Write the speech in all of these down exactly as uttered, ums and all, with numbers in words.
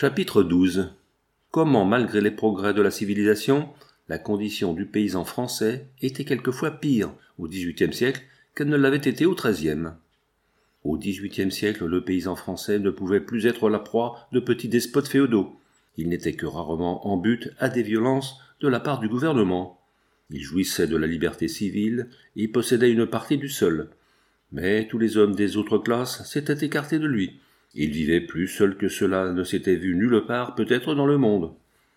Chapitre douze. Comment, malgré les progrès de la civilisation, la condition du paysan français était quelquefois pire au dix-huitième siècle qu'elle ne l'avait été au treizième. Au dix-huitième siècle, le paysan français ne pouvait plus être la proie de petits despotes féodaux. Il n'était que rarement en butte à des violences de la part du gouvernement. Il jouissait de la liberté civile et possédait une partie du sol. Mais tous les hommes des autres classes s'étaient écartés de lui. Il vivait plus seul que cela ne s'était vu nulle part peut-être dans le monde.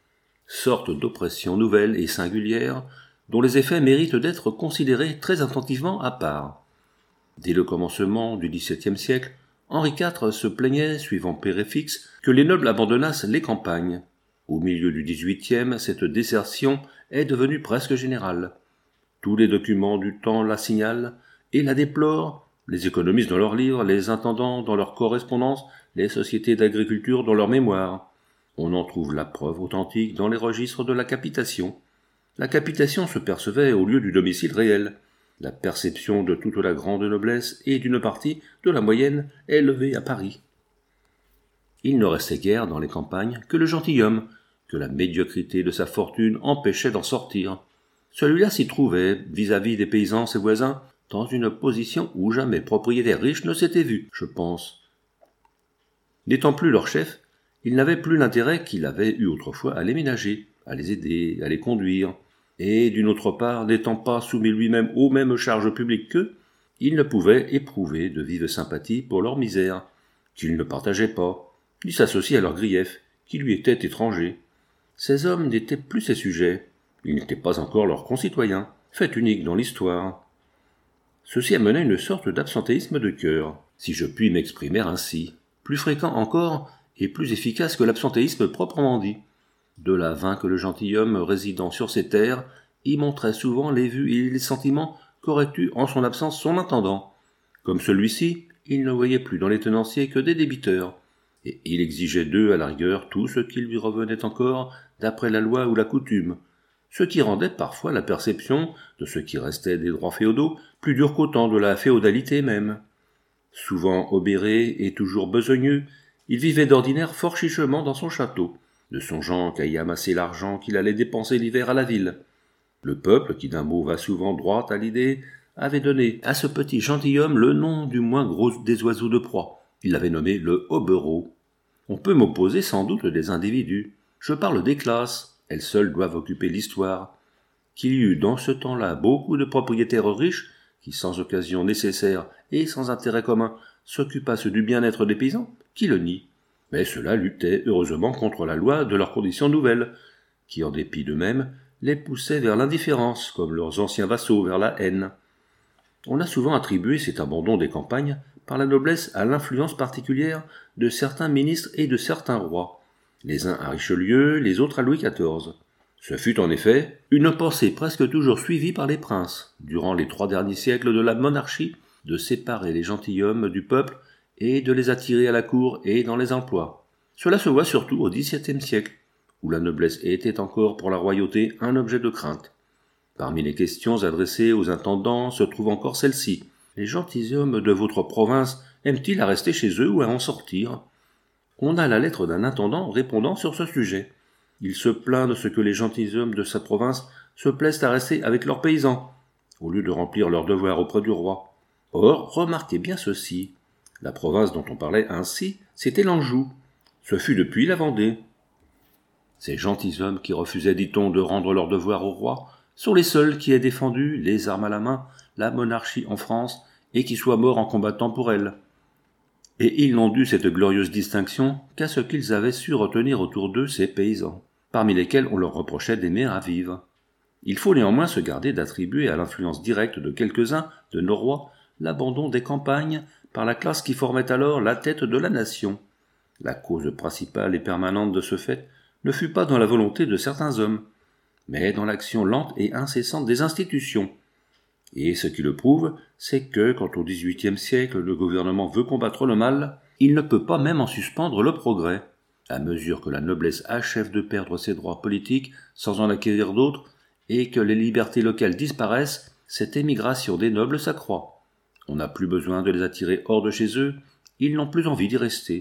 Sorte d'oppression nouvelle et singulière, dont les effets méritent d'être considérés très attentivement à part. Dès le commencement du dix-septième siècle, Henri quatre se plaignait, suivant Péréfixe, que les nobles abandonnassent les campagnes. Au milieu du dix-huitième, cette désertion est devenue presque générale. Tous les documents du temps la signalent et la déplorent, les économistes dans leurs livres, les intendants dans leurs correspondances, les sociétés d'agriculture dans leurs mémoires. On en trouve la preuve authentique dans les registres de la capitation. La capitation se percevait au lieu du domicile réel. La perception de toute la grande noblesse et d'une partie de la moyenne est levée à Paris. Il ne restait guère dans les campagnes que le gentilhomme, que la médiocrité de sa fortune empêchait d'en sortir. Celui-là s'y trouvait, vis-à-vis des paysans ses voisins, dans une position où jamais propriétaire riche ne s'était vu, je pense. N'étant plus leur chef, il n'avait plus l'intérêt qu'il avait eu autrefois à les ménager, à les aider, à les conduire, et d'une autre part, n'étant pas soumis lui-même aux mêmes charges publiques qu'eux, il ne pouvait éprouver de vive sympathie pour leur misère, qu'il ne partageait pas, ni s'associer à leurs griefs, qui lui étaient étrangers. Ces hommes n'étaient plus ses sujets, ils n'étaient pas encore leurs concitoyens, fait unique dans l'histoire. Ceci amenait une sorte d'absentéisme de cœur, si je puis m'exprimer ainsi, plus fréquent encore et plus efficace que l'absentéisme proprement dit. De là vint que le gentilhomme résidant sur ces terres y montrait souvent les vues et les sentiments qu'aurait eu en son absence son intendant. Comme celui-ci, il ne voyait plus dans les tenanciers que des débiteurs, et il exigeait d'eux à la rigueur tout ce qui lui revenait encore d'après la loi ou la coutume, ce qui rendait parfois la perception de ce qui restait des droits féodaux plus dure qu'au temps de la féodalité même. Souvent obéré et toujours besogneux, il vivait d'ordinaire fort chichement dans son château, ne songeant qu'à y amasser l'argent qu'il allait dépenser l'hiver à la ville. Le peuple, qui d'un mot va souvent droit à l'idée, avait donné à ce petit gentilhomme le nom du moins gros des oiseaux de proie. Il l'avait nommé le hobereau. On peut m'opposer sans doute des individus. Je parle des classes. Elles seules doivent occuper l'histoire. Qu'il y eut dans ce temps-là beaucoup de propriétaires riches qui, sans occasion nécessaire et sans intérêt commun, s'occupassent du bien-être des paysans, qui le nie. Mais cela luttait heureusement contre la loi de leurs conditions nouvelles, qui, en dépit d'eux-mêmes, les poussait vers l'indifférence, comme leurs anciens vassaux vers la haine. On a souvent attribué cet abandon des campagnes par la noblesse à l'influence particulière de certains ministres et de certains rois, les uns à Richelieu, les autres à Louis quatorze. Ce fut en effet une pensée presque toujours suivie par les princes, durant les trois derniers siècles de la monarchie, de séparer les gentilshommes du peuple et de les attirer à la cour et dans les emplois. Cela se voit surtout au dix-septième siècle, où la noblesse était encore pour la royauté un objet de crainte. Parmi les questions adressées aux intendants se trouve encore celle-ci. Les gentilshommes de votre province aiment-ils à rester chez eux ou à en sortir ? On a la lettre d'un intendant répondant sur ce sujet. Il se plaint de ce que les gentilshommes de sa province se plaisent à rester avec leurs paysans, au lieu de remplir leurs devoirs auprès du roi. Or, remarquez bien ceci. La province dont on parlait ainsi, c'était l'Anjou. Ce fut depuis la Vendée. Ces gentilshommes qui refusaient, dit-on, de rendre leurs devoirs au roi, sont les seuls qui aient défendu, les armes à la main, la monarchie en France, et qui soient morts en combattant pour elle. Et ils n'ont dû cette glorieuse distinction qu'à ce qu'ils avaient su retenir autour d'eux ces paysans, parmi lesquels on leur reprochait d'aimer à vivre. Il faut néanmoins se garder d'attribuer à l'influence directe de quelques-uns de nos rois l'abandon des campagnes par la classe qui formait alors la tête de la nation. La cause principale et permanente de ce fait ne fut pas dans la volonté de certains hommes, mais dans l'action lente et incessante des institutions. Et ce qui le prouve, c'est que, quand au dix-huitième siècle le gouvernement veut combattre le mal, il ne peut pas même en suspendre le progrès. À mesure que la noblesse achève de perdre ses droits politiques sans en acquérir d'autres, et que les libertés locales disparaissent, cette émigration des nobles s'accroît. On n'a plus besoin de les attirer hors de chez eux, ils n'ont plus envie d'y rester.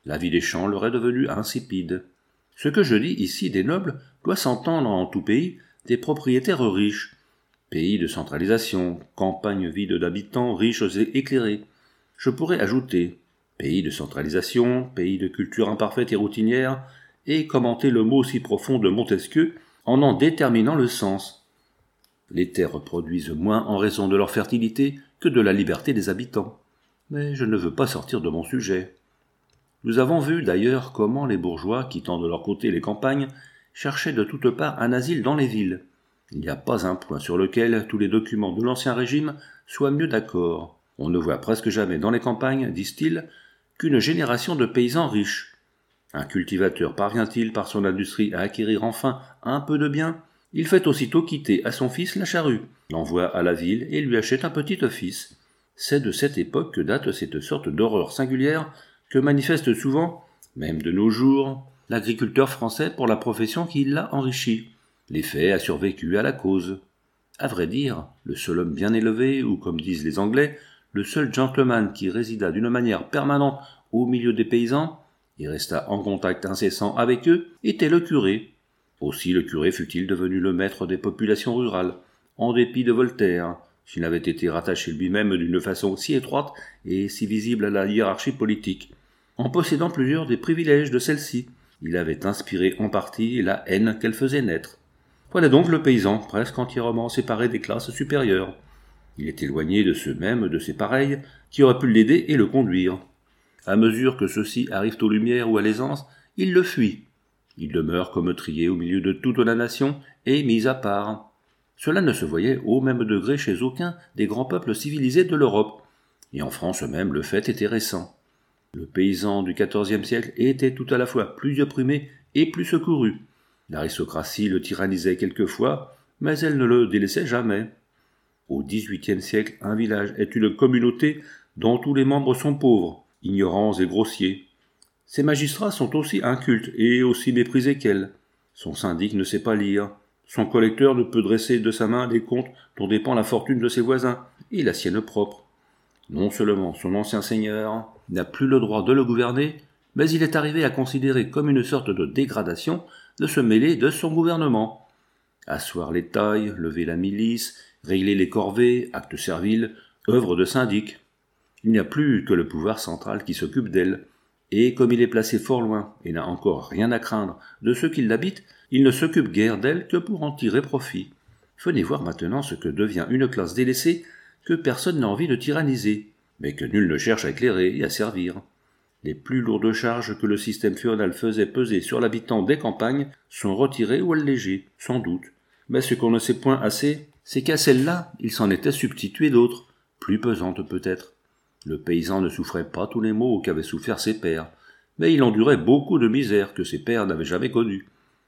La vie des champs leur est devenue insipide. Ce que je dis ici des nobles doit s'entendre en tout pays des propriétaires riches. Pays de centralisation, campagnes vides d'habitants, riches et éclairés. Je pourrais ajouter pays de centralisation, pays de culture imparfaite et routinière, et commenter le mot si profond de Montesquieu en en déterminant le sens. Les terres produisent moins en raison de leur fertilité que de la liberté des habitants. Mais je ne veux pas sortir de mon sujet. Nous avons vu d'ailleurs comment les bourgeois, quittant de leur côté les campagnes, cherchaient de toutes parts un asile dans les villes. Il n'y a pas un point sur lequel tous les documents de l'Ancien Régime soient mieux d'accord. On ne voit presque jamais dans les campagnes, disent-ils, qu'une génération de paysans riches. Un cultivateur parvient-il par son industrie à acquérir enfin un peu de bien ? Il fait aussitôt quitter à son fils la charrue, l'envoie à la ville et lui achète un petit office. C'est de cette époque que date cette sorte d'horreur singulière que manifeste souvent, même de nos jours, l'agriculteur français pour la profession qui l'a enrichi. L'effet a survécu à la cause. À vrai dire, le seul homme bien élevé, ou comme disent les Anglais, le seul gentleman qui résida d'une manière permanente au milieu des paysans, et resta en contact incessant avec eux, était le curé. Aussi le curé fut-il devenu le maître des populations rurales, en dépit de Voltaire, s'il n'avait été rattaché lui-même d'une façon si étroite et si visible à la hiérarchie politique. En possédant plusieurs des privilèges de celle-ci, il avait inspiré en partie la haine qu'elle faisait naître. Voilà donc le paysan, presque entièrement séparé des classes supérieures. Il est éloigné de ceux-mêmes, de ses pareils, qui auraient pu l'aider et le conduire. À mesure que ceux-ci arrivent aux Lumières ou à l'aisance, il le fuit. Il demeure comme trié au milieu de toute la nation et mis à part. Cela ne se voyait au même degré chez aucun des grands peuples civilisés de l'Europe. Et en France même, le fait était récent. Le paysan du quatorzième siècle était tout à la fois plus opprimé et plus secouru. L'aristocratie le tyrannisait quelquefois, mais elle ne le délaissait jamais. Au dix-huitième siècle, un village est une communauté dont tous les membres sont pauvres, ignorants et grossiers. Ses magistrats sont aussi incultes et aussi méprisés qu'elle. Son syndic ne sait pas lire. Son collecteur ne peut dresser de sa main les comptes dont dépend la fortune de ses voisins et la sienne propre. Non seulement son ancien seigneur n'a plus le droit de le gouverner, mais il est arrivé à considérer comme une sorte de dégradation de se mêler de son gouvernement. Asseoir les tailles, lever la milice, régler les corvées, actes serviles, œuvres de syndic. Il n'y a plus que le pouvoir central qui s'occupe d'elle, et comme il est placé fort loin et n'a encore rien à craindre de ceux qui l'habitent, il ne s'occupe guère d'elle que pour en tirer profit. Venez voir maintenant ce que devient une classe délaissée que personne n'a envie de tyranniser, mais que nul ne cherche à éclairer et à servir. Les plus lourdes charges que le système féodal faisait peser sur l'habitant des campagnes sont retirées ou allégées, sans doute. Mais ce qu'on ne sait point assez, c'est qu'à celles-là, il s'en était substitué d'autres, plus pesantes peut-être. Le paysan ne souffrait pas tous les maux qu'avaient souffert ses pères, mais il endurait beaucoup de misères que ses pères n'avaient jamais connues.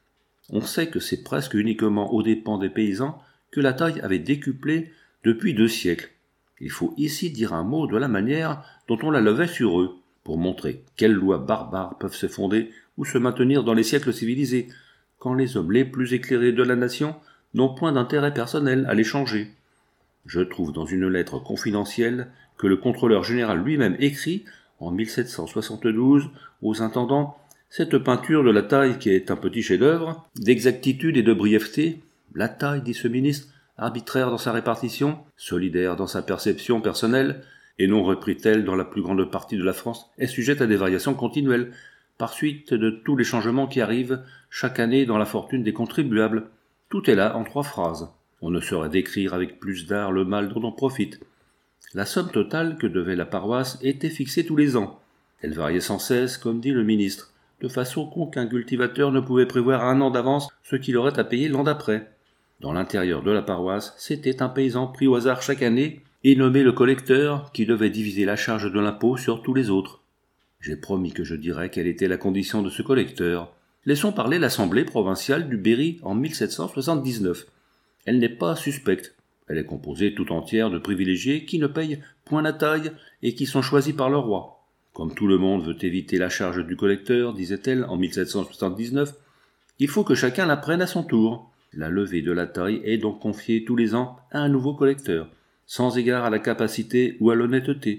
On sait que c'est presque uniquement aux dépens des paysans que la taille avait décuplé depuis deux siècles. Il faut ici dire un mot de la manière dont on la levait sur eux, pour montrer quelles lois barbares peuvent se fonder ou se maintenir dans les siècles civilisés, quand les hommes les plus éclairés de la nation n'ont point d'intérêt personnel à les changer. Je trouve dans une lettre confidentielle que le contrôleur général lui-même écrit, en mille sept cent soixante-douze, aux intendants, cette peinture de la taille qui est un petit chef-d'œuvre, d'exactitude et de brièveté. La taille, dit ce ministre, arbitraire dans sa répartition, solidaire dans sa perception personnelle, et non reprit-elle dans la plus grande partie de la France, est sujette à des variations continuelles, par suite de tous les changements qui arrivent chaque année dans la fortune des contribuables. Tout est là en trois phrases. On ne saurait décrire avec plus d'art le mal dont on profite. La somme totale que devait la paroisse était fixée tous les ans. Elle variait sans cesse, comme dit le ministre, de façon qu'aucun cultivateur ne pouvait prévoir un an d'avance ce qu'il aurait à payer l'an d'après. Dans l'intérieur de la paroisse, c'était un paysan pris au hasard chaque année et nommé le collecteur qui devait diviser la charge de l'impôt sur tous les autres. J'ai promis que je dirais quelle était la condition de ce collecteur. Laissons parler l'Assemblée provinciale du Berry en mille sept cent soixante-dix-neuf. Elle n'est pas suspecte. Elle est composée tout entière de privilégiés qui ne payent point la taille et qui sont choisis par le roi. Comme tout le monde veut éviter la charge du collecteur, disait-elle en mille sept cent soixante-dix-neuf, il faut que chacun la prenne à son tour. La levée de la taille est donc confiée tous les ans à un nouveau collecteur, sans égard à la capacité ou à l'honnêteté.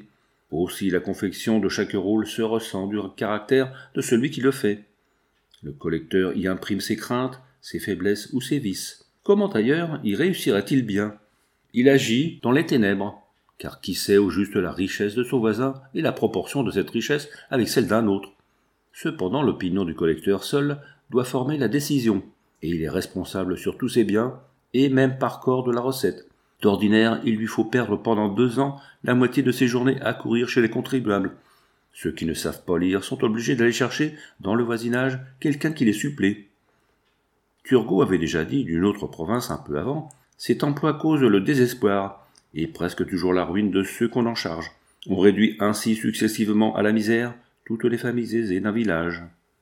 Aussi la confection de chaque rôle se ressent du caractère de celui qui le fait. Le collecteur y imprime ses craintes, ses faiblesses ou ses vices. Comment ailleurs y réussirait-il bien ? Il agit dans les ténèbres, car qui sait au juste la richesse de son voisin et la proportion de cette richesse avec celle d'un autre ? Cependant, l'opinion du collecteur seul doit former la décision, et il est responsable sur tous ses biens, et même par corps de la recette. D'ordinaire, il lui faut perdre pendant deux ans la moitié de ses journées à courir chez les contribuables. Ceux qui ne savent pas lire sont obligés d'aller chercher dans le voisinage quelqu'un qui les supplée. Turgot avait déjà dit d'une autre province un peu avant, cet emploi cause le désespoir, et presque toujours la ruine de ceux qu'on en charge. On réduit ainsi successivement à la misère toutes les familles aisées d'un village.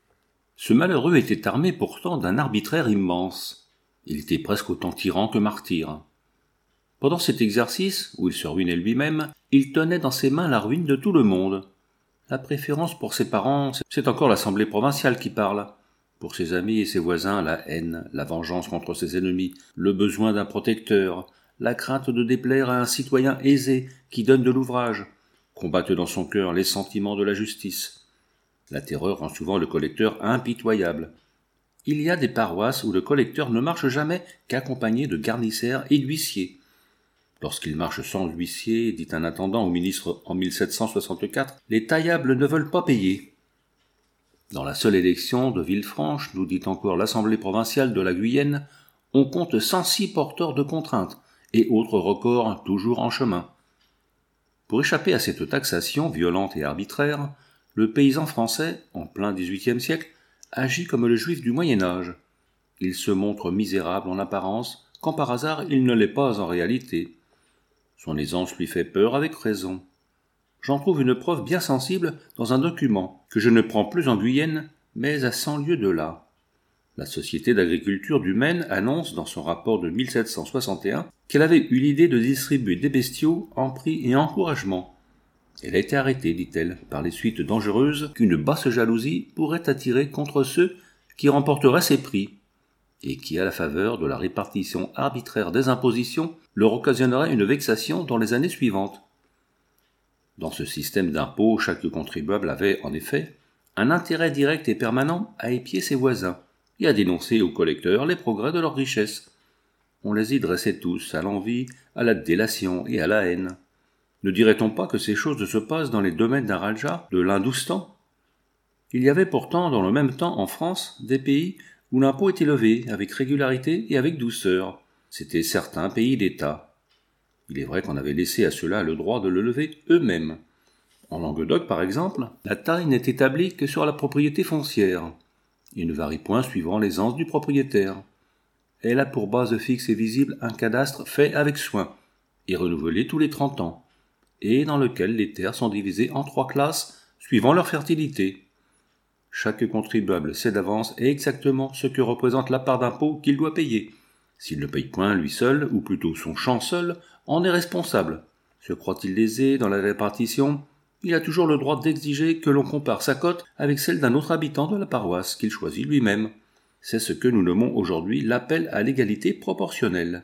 Ce malheureux était armé pourtant d'un arbitraire immense. Il était presque autant tyran que martyr. Pendant cet exercice, où il se ruinait lui-même, il tenait dans ses mains la ruine de tout le monde. La préférence pour ses parents, c'est encore l'Assemblée provinciale qui parle. Pour ses amis et ses voisins, la haine, la vengeance contre ses ennemis, le besoin d'un protecteur, la crainte de déplaire à un citoyen aisé qui donne de l'ouvrage, combattent dans son cœur les sentiments de la justice. La terreur rend souvent le collecteur impitoyable. Il y a des paroisses où le collecteur ne marche jamais qu'accompagné de garnissaires et d'huissiers. Lorsqu'il marche sans huissier, dit un intendant au ministre en mille sept cent soixante-quatre, les taillables ne veulent pas payer. Dans la seule élection de Villefranche, nous dit encore l'Assemblée provinciale de la Guyenne, on compte cent six porteurs de contraintes et autres records toujours en chemin. Pour échapper à cette taxation violente et arbitraire, le paysan français, en plein dix-huitième siècle, agit comme le juif du Moyen-Âge. Il se montre misérable en apparence, quand par hasard il ne l'est pas en réalité. Son aisance lui fait peur avec raison. J'en trouve une preuve bien sensible dans un document que je ne prends plus en Guyenne, mais à cent lieues de là. La Société d'agriculture du Maine annonce dans son rapport de mille sept cent soixante et un qu'elle avait eu l'idée de distribuer des bestiaux en prix et encouragement. Elle a été arrêtée, dit-elle, par les suites dangereuses qu'une basse jalousie pourrait attirer contre ceux qui remporteraient ces prix, et qui, à la faveur de la répartition arbitraire des impositions, leur occasionnerait une vexation dans les années suivantes. Dans ce système d'impôts, chaque contribuable avait, en effet, un intérêt direct et permanent à épier ses voisins, et à dénoncer aux collecteurs les progrès de leur richesse. On les y dressait tous à l'envie, à la délation et à la haine. Ne dirait-on pas que ces choses se passent dans les domaines d'un raja de l'Hindoustan ? Il y avait pourtant dans le même temps en France des pays où l'impôt était levé avec régularité et avec douceur. C'étaient certains pays d'État. Il est vrai qu'on avait laissé à ceux-là le droit de le lever eux-mêmes. En Languedoc, par exemple, la taille n'est établie que sur la propriété foncière. Il ne varie point suivant l'aisance du propriétaire. Elle a pour base fixe et visible un cadastre fait avec soin et renouvelé tous les trente ans, et dans lequel les terres sont divisées en trois classes suivant leur fertilité. Chaque contribuable sait d'avance exactement ce que représente la part d'impôt qu'il doit payer. S'il ne paye point lui seul, ou plutôt son champ seul, en est responsable. Se croit-il lésé dans la répartition, il a toujours le droit d'exiger que l'on compare sa cote avec celle d'un autre habitant de la paroisse qu'il choisit lui-même. C'est ce que nous nommons aujourd'hui l'appel à l'égalité proportionnelle.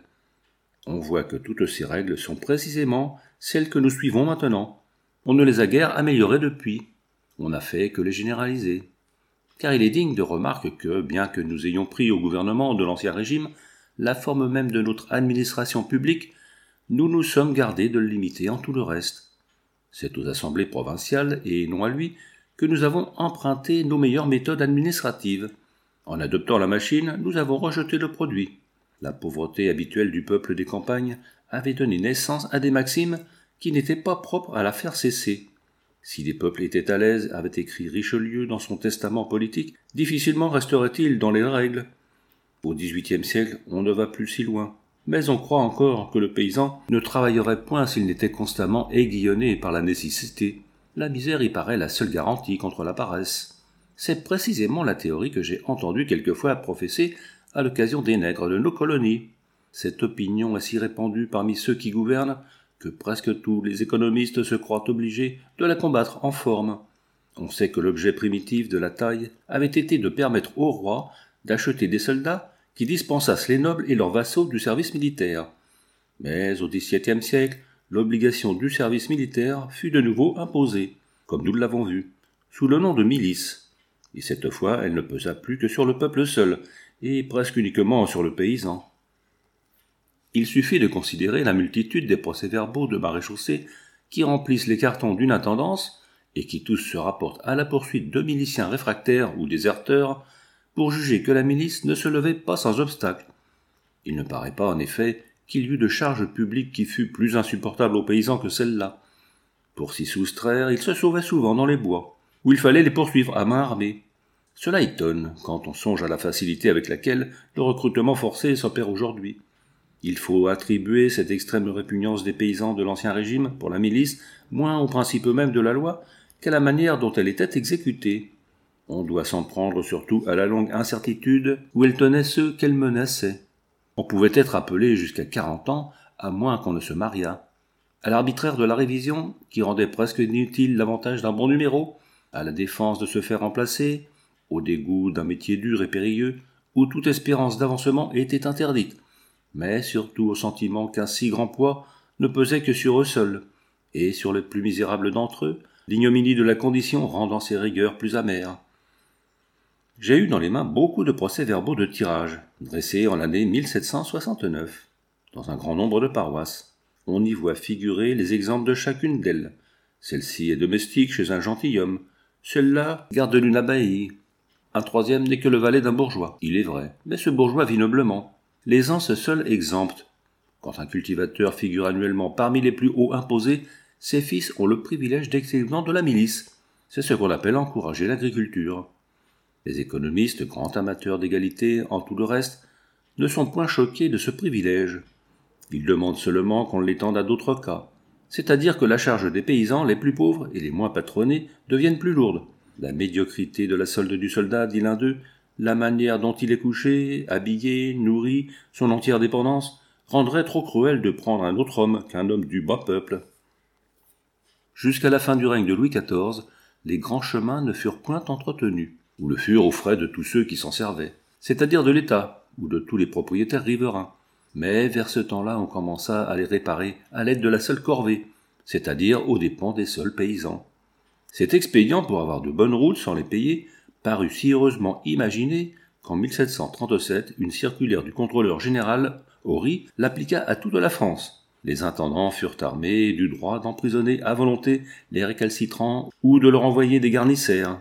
On voit que toutes ces règles sont précisément celles que nous suivons maintenant. On ne les a guère améliorées depuis. On n'a fait que les généraliser. Car il est digne de remarque que, bien que nous ayons pris au gouvernement de l'Ancien Régime la forme même de notre administration publique, nous nous sommes gardés de le limiter en tout le reste. C'est aux assemblées provinciales, et non à lui, que nous avons emprunté nos meilleures méthodes administratives. En adoptant la machine, nous avons rejeté le produit. La pauvreté habituelle du peuple des campagnes avait donné naissance à des maximes qui n'étaient pas propres à la faire cesser. Si les peuples étaient à l'aise, avait écrit Richelieu dans son testament politique, difficilement resterait-il dans les règles. Au dix-huitième siècle, on ne va plus si loin. Mais on croit encore que le paysan ne travaillerait point s'il n'était constamment aiguillonné par la nécessité. La misère y paraît la seule garantie contre la paresse. C'est précisément la théorie que j'ai entendu quelquefois professer à l'occasion des nègres de nos colonies. Cette opinion est si répandue parmi ceux qui gouvernent que presque tous les économistes se croient obligés de la combattre en forme. On sait que l'objet primitif de la taille avait été de permettre au roi d'acheter des soldats qui dispensassent les nobles et leurs vassaux du service militaire. Mais au dix-septième siècle, l'obligation du service militaire fut de nouveau imposée, comme nous l'avons vu, sous le nom de milice, et cette fois elle ne pesa plus que sur le peuple seul, et presque uniquement sur le paysan. Il suffit de considérer la multitude des procès-verbaux de maréchaussée qui remplissent les cartons d'une intendance, et qui tous se rapportent à la poursuite de miliciens réfractaires ou déserteurs, pour juger que la milice ne se levait pas sans obstacle. Il ne paraît pas, en effet, qu'il y eût de charge publique qui fût plus insupportable aux paysans que celle-là. Pour s'y soustraire, ils se sauvaient souvent dans les bois, où il fallait les poursuivre à main armée. Cela étonne, quand on songe à la facilité avec laquelle le recrutement forcé s'opère aujourd'hui. Il faut attribuer cette extrême répugnance des paysans de l'Ancien Régime pour la milice moins au principe même de la loi qu'à la manière dont elle était exécutée. On doit s'en prendre surtout à la longue incertitude où elle tenait ceux qu'elle menaçait. On pouvait être appelé jusqu'à quarante ans, à moins qu'on ne se mariât. À l'arbitraire de la révision, qui rendait presque inutile l'avantage d'un bon numéro, à la défense de se faire remplacer, au dégoût d'un métier dur et périlleux, où toute espérance d'avancement était interdite, mais surtout au sentiment qu'un si grand poids ne pesait que sur eux seuls, et sur les plus misérables d'entre eux, l'ignominie de la condition rendant ses rigueurs plus amères. J'ai eu dans les mains beaucoup de procès-verbaux de tirage, dressés en l'année mille sept cent soixante-neuf, dans un grand nombre de paroisses. On y voit figurer les exemples de chacune d'elles. Celle-ci est domestique chez un gentilhomme, celle-là garde d'une abbaye. Un troisième n'est que le valet d'un bourgeois, il est vrai, mais ce bourgeois vit noblement. L'aisance seule exempte. Quand un cultivateur figure annuellement parmi les plus hauts imposés, ses fils ont le privilège d'excédement de la milice. C'est ce qu'on appelle encourager l'agriculture. Les économistes, grands amateurs d'égalité en tout le reste, ne sont point choqués de ce privilège. Ils demandent seulement qu'on l'étende à d'autres cas, c'est-à-dire que la charge des paysans les plus pauvres et les moins patronnés devienne plus lourde. La médiocrité de la solde du soldat, dit l'un d'eux, la manière dont il est couché, habillé, nourri, son entière dépendance, rendrait trop cruel de prendre un autre homme qu'un homme du bas peuple. Jusqu'à la fin du règne de Louis quatorze, les grands chemins ne furent point entretenus, ou le furent aux frais de tous ceux qui s'en servaient, c'est-à-dire de l'État, ou de tous les propriétaires riverains. Mais vers ce temps-là, on commença à les réparer à l'aide de la seule corvée, c'est-à-dire aux dépens des seuls paysans. Cet expédient pour avoir de bonnes routes sans les payer parut si heureusement imaginé qu'en mille sept cent trente-sept, une circulaire du contrôleur général, Horry, l'appliqua à toute la France. Les intendants furent armés du droit d'emprisonner à volonté les récalcitrants ou de leur envoyer des garnissaires.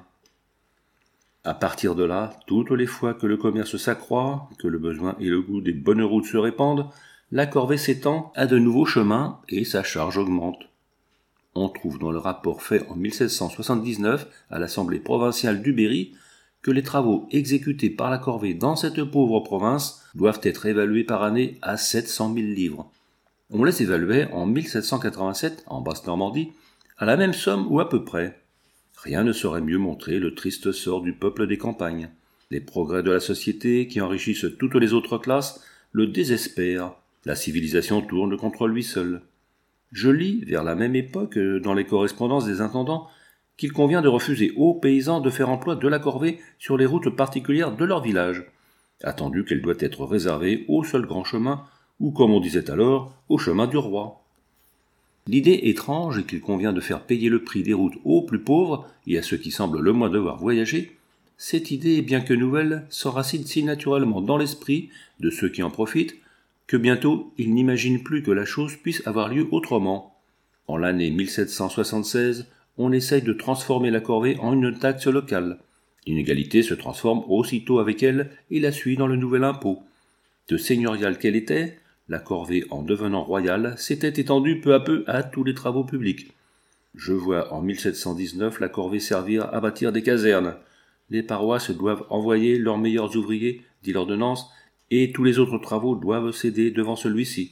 À partir de là, toutes les fois que le commerce s'accroît, que le besoin et le goût des bonnes routes se répandent, la corvée s'étend à de nouveaux chemins et sa charge augmente. On trouve dans le rapport fait en mille sept cent soixante-dix-neuf à l'Assemblée provinciale du Berry que les travaux exécutés par la corvée dans cette pauvre province doivent être évalués par année à sept cent mille livres. On les évaluait en mille sept cent quatre-vingt-sept, en Basse-Normandie, à la même somme ou à peu près. Rien ne saurait mieux montrer le triste sort du peuple des campagnes. Les progrès de la société, qui enrichissent toutes les autres classes, le désespèrent. La civilisation tourne contre lui seul. Je lis, vers la même époque, dans les correspondances des intendants, qu'il convient de refuser aux paysans de faire emploi de la corvée sur les routes particulières de leur village, attendu qu'elle doit être réservée au seul grand chemin, ou comme on disait alors, au chemin du roi. L'idée étrange est qu'il convient de faire payer le prix des routes aux plus pauvres et à ceux qui semblent le moins devoir voyager, cette idée, bien que nouvelle, s'enracine si naturellement dans l'esprit de ceux qui en profitent, que bientôt ils n'imaginent plus que la chose puisse avoir lieu autrement. En l'année mille sept cent soixante-seize, on essaye de transformer la corvée en une taxe locale. L'inégalité se transforme aussitôt avec elle et la suit dans le nouvel impôt. De seigneuriale qu'elle était, la corvée, en devenant royale, s'était étendue peu à peu à tous les travaux publics. Je vois en mille sept cent dix-neuf la corvée servir à bâtir des casernes. Les paroisses doivent envoyer leurs meilleurs ouvriers, dit l'ordonnance, et tous les autres travaux doivent céder devant celui-ci.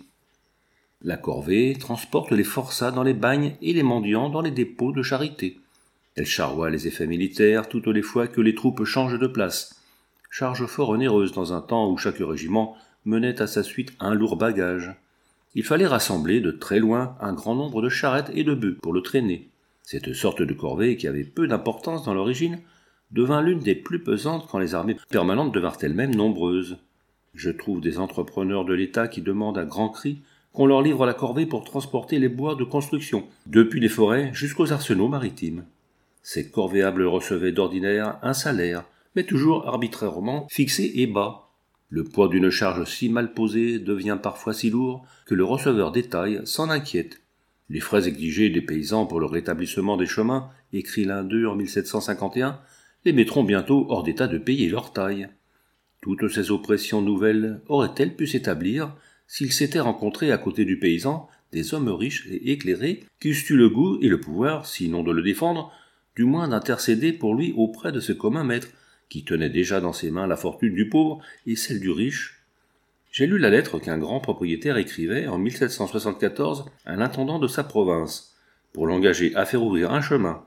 La corvée transporte les forçats dans les bagnes et les mendiants dans les dépôts de charité. Elle charroie les effets militaires toutes les fois que les troupes changent de place. Charge fort onéreuse dans un temps où chaque régiment menait à sa suite un lourd bagage. Il fallait rassembler de très loin un grand nombre de charrettes et de bœufs pour le traîner. Cette sorte de corvée, qui avait peu d'importance dans l'origine, devint l'une des plus pesantes quand les armées permanentes devinrent elles-mêmes nombreuses. Je trouve des entrepreneurs de l'État qui demandent à grands cris qu'on leur livre la corvée pour transporter les bois de construction, depuis les forêts jusqu'aux arsenaux maritimes. Ces corvéables recevaient d'ordinaire un salaire, mais toujours arbitrairement fixé et bas. Le poids d'une charge si mal posée devient parfois si lourd que le receveur détail s'en inquiète. Les frais exigés des paysans pour le rétablissement des chemins, écrit l'un d'eux en mille sept cent cinquante et un, les mettront bientôt hors d'état de payer leur taille. Toutes ces oppressions nouvelles auraient-elles pu s'établir s'il s'était rencontré à côté du paysan des hommes riches et éclairés qui eussent eu le goût et le pouvoir, sinon de le défendre, du moins d'intercéder pour lui auprès de ce commun maître, qui tenait déjà dans ses mains la fortune du pauvre et celle du riche. J'ai lu la lettre qu'un grand propriétaire écrivait en mille sept cent soixante-quatorze à l'intendant de sa province, pour l'engager à faire ouvrir un chemin.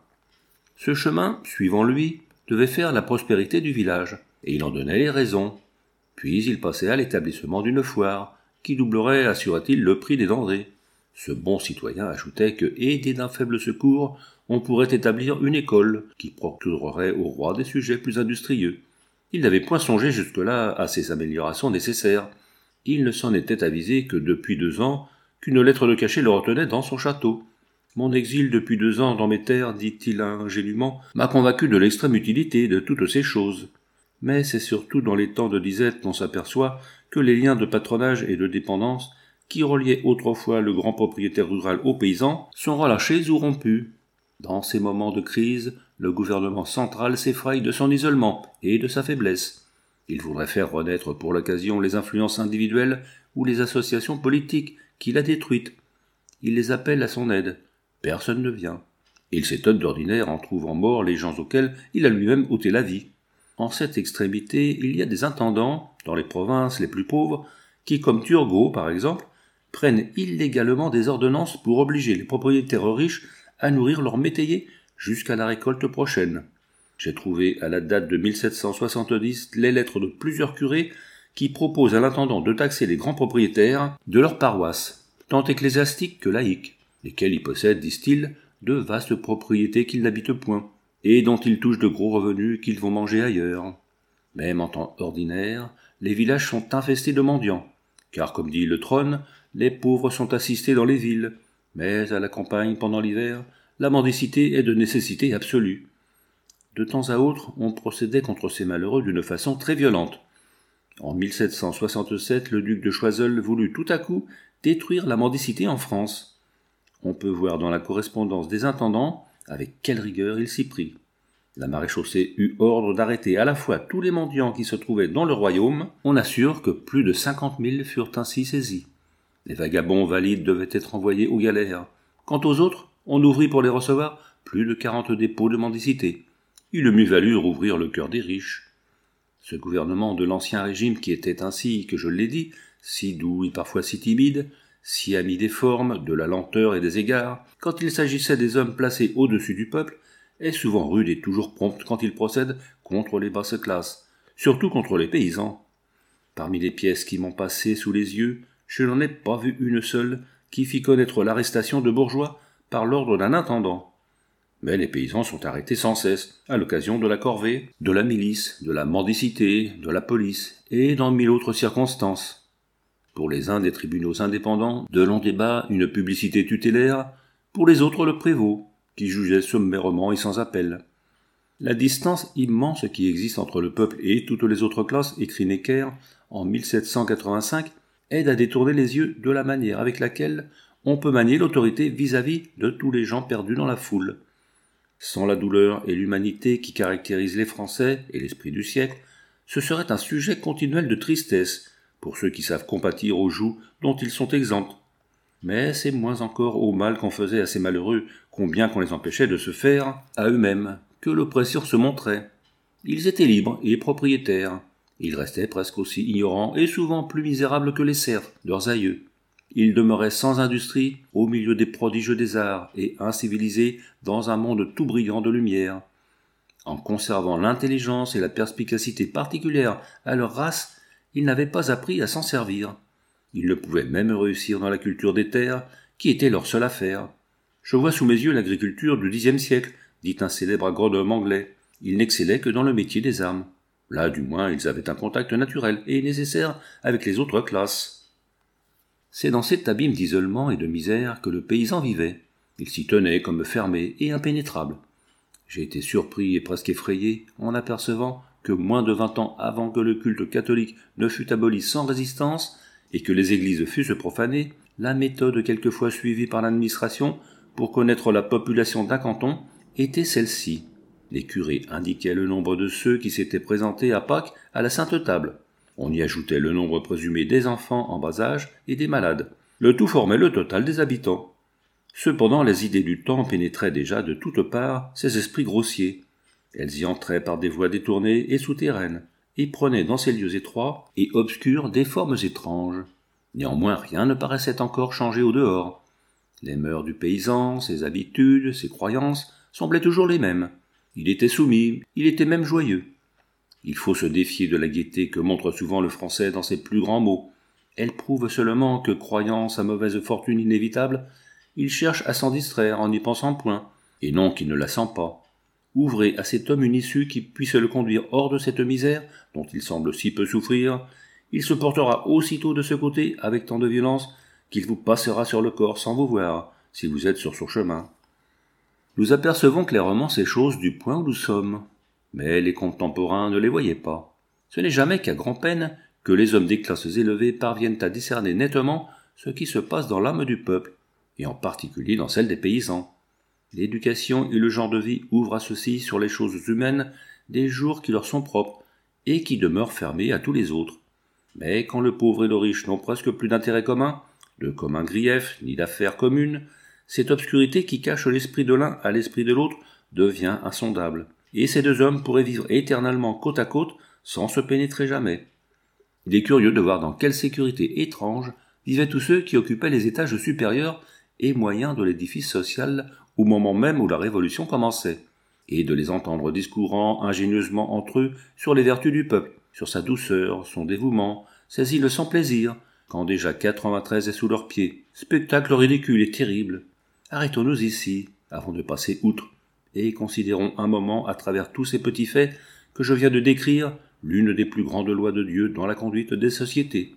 Ce chemin, suivant lui, devait faire la prospérité du village, et il en donnait les raisons. Puis il passait à l'établissement d'une foire, qui doublerait, assurait-il, le prix des denrées. Ce bon citoyen ajoutait que, aidé d'un faible secours, on pourrait établir une école, qui procurerait au roi des sujets plus industrieux. Il n'avait point songé jusque-là à ces améliorations nécessaires. Il ne s'en était avisé que depuis deux ans qu'une lettre de cachet le retenait dans son château. « Mon exil depuis deux ans dans mes terres, dit-il ingénument, m'a convaincu de l'extrême utilité de toutes ces choses. Mais c'est surtout dans les temps de disette qu'on s'aperçoit que les liens de patronage et de dépendance qui reliaient autrefois le grand propriétaire rural aux paysans sont relâchés ou rompus. Dans ces moments de crise, le gouvernement central s'effraie de son isolement et de sa faiblesse. Il voudrait faire renaître pour l'occasion les influences individuelles ou les associations politiques qu'il a détruites. Il les appelle à son aide. Personne ne vient. Il s'étonne d'ordinaire en trouvant morts les gens auxquels il a lui-même ôté la vie. En cette extrémité, il y a des intendants, dans les provinces les plus pauvres, qui, comme Turgot par exemple, prennent illégalement des ordonnances pour obliger les propriétaires riches à nourrir leurs métayers jusqu'à la récolte prochaine. J'ai trouvé à la date de mille sept cent soixante-dix les lettres de plusieurs curés qui proposent à l'intendant de taxer les grands propriétaires de leur paroisse, tant ecclésiastiques que laïques, lesquels y possèdent, disent-ils, de vastes propriétés qu'ils n'habitent point, et dont ils touchent de gros revenus qu'ils vont manger ailleurs. Même en temps ordinaire, les villages sont infestés de mendiants, car, comme dit le trône, les pauvres sont assistés dans les villes, mais à la campagne, pendant l'hiver, la mendicité est de nécessité absolue. De temps à autre, on procédait contre ces malheureux d'une façon très violente. En mille sept cent soixante-sept, le duc de Choiseul voulut tout à coup détruire la mendicité en France. On peut voir dans la correspondance des intendants avec quelle rigueur il s'y prit. La maréchaussée eut ordre d'arrêter à la fois tous les mendiants qui se trouvaient dans le royaume. On assure que plus de cinquante mille furent ainsi saisis. Les vagabonds valides devaient être envoyés aux galères. Quant aux autres, on ouvrit pour les recevoir plus de quarante dépôts de mendicité. Il eût mieux valu rouvrir le cœur des riches. Ce gouvernement de l'ancien régime qui était ainsi, que je l'ai dit, si doux et parfois si timide, si ami des formes, de la lenteur et des égards, quand il s'agissait des hommes placés au-dessus du peuple, est souvent rude et toujours prompte quand il procède contre les basses classes, surtout contre les paysans. Parmi les pièces qui m'ont passé sous les yeux, je n'en ai pas vu une seule qui fit connaître l'arrestation de bourgeois par l'ordre d'un intendant. Mais les paysans sont arrêtés sans cesse, à l'occasion de la corvée, de la milice, de la mendicité, de la police, et dans mille autres circonstances. Pour les uns des tribunaux indépendants, de longs débats, une publicité tutélaire, pour les autres le prévôt, qui jugeait sommairement et sans appel. La distance immense qui existe entre le peuple et toutes les autres classes, écrit Necker en mille sept cent quatre-vingt-cinq, aide à détourner les yeux de la manière avec laquelle on peut manier l'autorité vis-à-vis de tous les gens perdus dans la foule. Sans la douleur et l'humanité qui caractérisent les Français et l'esprit du siècle, ce serait un sujet continuel de tristesse pour ceux qui savent compatir aux joues dont ils sont exempts. Mais c'est moins encore au mal qu'on faisait à ces malheureux, combien qu'on les empêchait de se faire à eux-mêmes, que l'oppression se montrait. Ils étaient libres et propriétaires. Ils restaient presque aussi ignorants et souvent plus misérables que les serfs, leurs aïeux. Ils demeuraient sans industrie, au milieu des prodiges des arts, et incivilisés dans un monde tout brillant de lumière. En conservant l'intelligence et la perspicacité particulières à leur race, ils n'avaient pas appris à s'en servir. Ils ne pouvaient même réussir dans la culture des terres, qui était leur seule affaire. Je vois sous mes yeux l'agriculture du dixième siècle, dit un célèbre agronome anglais. Ils n'excellaient que dans le métier des armes. Là, du moins, ils avaient un contact naturel et nécessaire avec les autres classes. C'est dans cet abîme d'isolement et de misère que le paysan vivait. Il s'y tenait comme fermé et impénétrable. J'ai été surpris et presque effrayé en apercevant que moins de vingt ans avant que le culte catholique ne fût aboli sans résistance et que les églises fussent profanées, la méthode quelquefois suivie par l'administration pour connaître la population d'un canton était celle-ci. Les curés indiquaient le nombre de ceux qui s'étaient présentés à Pâques à la Sainte Table. On y ajoutait le nombre présumé des enfants en bas âge et des malades. Le tout formait le total des habitants. Cependant, les idées du temps pénétraient déjà de toutes parts ces esprits grossiers. Elles y entraient par des voies détournées et souterraines, et prenaient dans ces lieux étroits et obscurs des formes étranges. Néanmoins, rien ne paraissait encore changer au dehors. Les mœurs du paysan, ses habitudes, ses croyances semblaient toujours les mêmes. Il était soumis, il était même joyeux. Il faut se défier de la gaieté que montre souvent le français dans ses plus grands mots. Elle prouve seulement que, croyant sa mauvaise fortune inévitable, il cherche à s'en distraire en n'y pensant point, et non qu'il ne la sent pas. Ouvrez à cet homme une issue qui puisse le conduire hors de cette misère, dont il semble si peu souffrir, il se portera aussitôt de ce côté avec tant de violence qu'il vous passera sur le corps sans vous voir, si vous êtes sur son chemin. Nous apercevons clairement ces choses du point où nous sommes, mais les contemporains ne les voyaient pas. Ce n'est jamais qu'à grand-peine que les hommes des classes élevées parviennent à discerner nettement ce qui se passe dans l'âme du peuple, et en particulier dans celle des paysans. L'éducation et le genre de vie ouvrent à ceux-ci sur les choses humaines des jours qui leur sont propres, et qui demeurent fermés à tous les autres. Mais quand le pauvre et le riche n'ont presque plus d'intérêt commun, de commun grief, ni d'affaires communes, cette obscurité qui cache l'esprit de l'un à l'esprit de l'autre devient insondable, et ces deux hommes pourraient vivre éternellement côte à côte sans se pénétrer jamais. Il est curieux de voir dans quelle sécurité étrange vivaient tous ceux qui occupaient les étages supérieurs et moyens de l'édifice social au moment même où la Révolution commençait, et de les entendre discourant ingénieusement entre eux sur les vertus du peuple, sur sa douceur, son dévouement, ses îles sans plaisir, quand déjà quatre-vingt-treize est sous leurs pieds. Spectacle ridicule et terrible. Arrêtons-nous ici, avant de passer outre, et considérons un moment, à travers tous ces petits faits que je viens de décrire, l'une des plus grandes lois de Dieu dans la conduite des sociétés.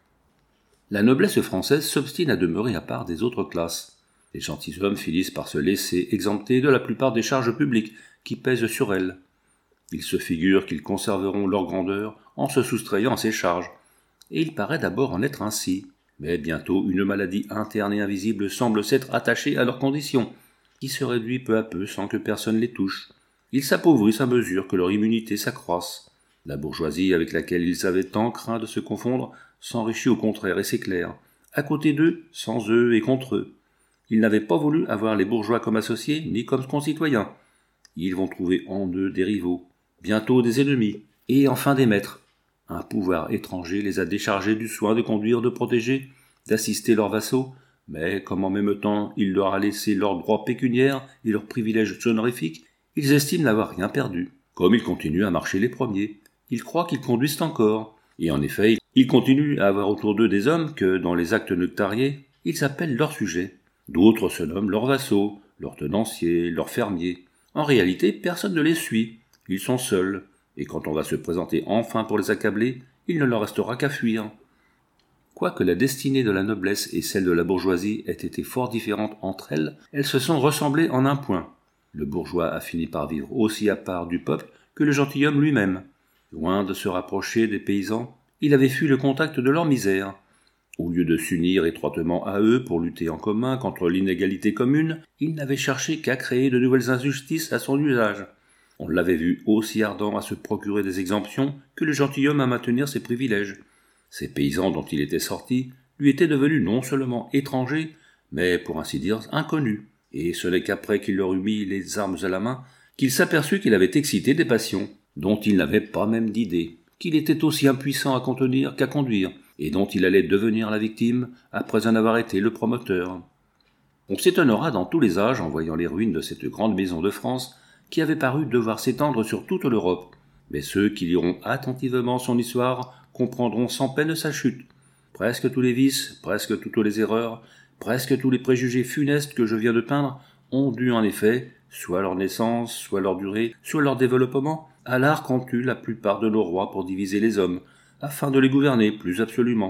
La noblesse française s'obstine à demeurer à part des autres classes. Les gentilshommes finissent par se laisser exempter de la plupart des charges publiques qui pèsent sur elles. Ils se figurent qu'ils conserveront leur grandeur en se soustrayant à ces charges, et il paraît d'abord en être ainsi. Mais bientôt une maladie interne et invisible semble s'être attachée à leurs conditions, qui se réduit peu à peu sans que personne les touche. Ils s'appauvrissent à mesure que leur immunité s'accroisse. La bourgeoisie avec laquelle ils avaient tant craint de se confondre s'enrichit au contraire et s'éclaire. À côté d'eux, sans eux et contre eux. Ils n'avaient pas voulu avoir les bourgeois comme associés ni comme concitoyens. Ils vont trouver en eux des rivaux, bientôt des ennemis, et enfin des maîtres. Un pouvoir étranger les a déchargés du soin de conduire, de protéger, d'assister leurs vassaux, mais comme en même temps il leur a laissé leurs droits pécuniaires et leurs privilèges honorifiques, ils estiment n'avoir rien perdu. Comme ils continuent à marcher les premiers, ils croient qu'ils conduisent encore, et en effet, ils continuent à avoir autour d'eux des hommes que, dans les actes notariés, ils appellent leurs sujets. D'autres se nomment leurs vassaux, leurs tenanciers, leurs fermiers. En réalité, personne ne les suit, ils sont seuls, et quand on va se présenter enfin pour les accabler, il ne leur restera qu'à fuir. Quoique la destinée de la noblesse et celle de la bourgeoisie aient été fort différentes entre elles, elles se sont ressemblées en un point. Le bourgeois a fini par vivre aussi à part du peuple que le gentilhomme lui-même. Loin de se rapprocher des paysans, il avait fui le contact de leur misère. Au lieu de s'unir étroitement à eux pour lutter en commun contre l'inégalité commune, il n'avait cherché qu'à créer de nouvelles injustices à son usage. On l'avait vu aussi ardent à se procurer des exemptions que le gentilhomme à maintenir ses privilèges. Ces paysans dont il était sorti lui étaient devenus non seulement étrangers, mais pour ainsi dire inconnus, et ce n'est qu'après qu'il leur eut mis les armes à la main qu'il s'aperçut qu'il avait excité des passions, dont il n'avait pas même d'idée, qu'il était aussi impuissant à contenir qu'à conduire, et dont il allait devenir la victime après en avoir été le promoteur. On s'étonnera dans tous les âges en voyant les ruines de cette grande maison de France qui avait paru devoir s'étendre sur toute l'Europe, mais ceux qui liront attentivement son histoire comprendront sans peine sa chute. Presque tous les vices, presque toutes les erreurs, presque tous les préjugés funestes que je viens de peindre ont dû en effet, soit leur naissance, soit leur durée, soit leur développement, à l'art qu'ont eu la plupart de nos rois pour diviser les hommes, afin de les gouverner plus absolument.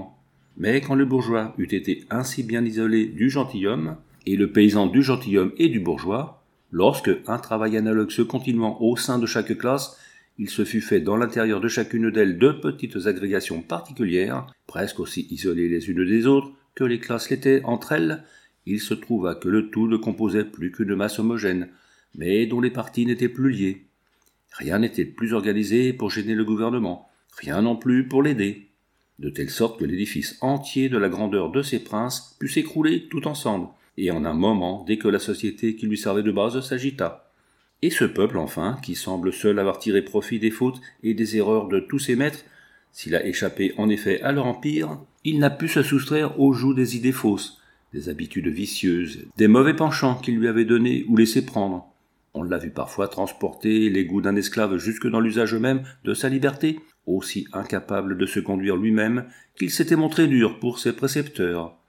Mais quand le bourgeois eut été ainsi bien isolé du gentilhomme, et le paysan du gentilhomme et du bourgeois, lorsque un travail analogue se continuant au sein de chaque classe, il se fut fait dans l'intérieur de chacune d'elles de petites agrégations particulières, presque aussi isolées les unes des autres que les classes l'étaient entre elles, il se trouva que le tout ne composait plus qu'une masse homogène, mais dont les parties n'étaient plus liées. Rien n'était plus organisé pour gêner le gouvernement, rien non plus pour l'aider, de telle sorte que l'édifice entier de la grandeur de ces princes put s'écrouler tout ensemble, et en un moment dès que la société qui lui servait de base s'agita. Et ce peuple, enfin, qui semble seul avoir tiré profit des fautes et des erreurs de tous ses maîtres, s'il a échappé en effet à leur empire, il n'a pu se soustraire au joug des idées fausses, des habitudes vicieuses, des mauvais penchants qu'il lui avait donnés ou laissés prendre. On l'a vu parfois transporter les goûts d'un esclave jusque dans l'usage même de sa liberté, aussi incapable de se conduire lui-même qu'il s'était montré dur pour ses précepteurs.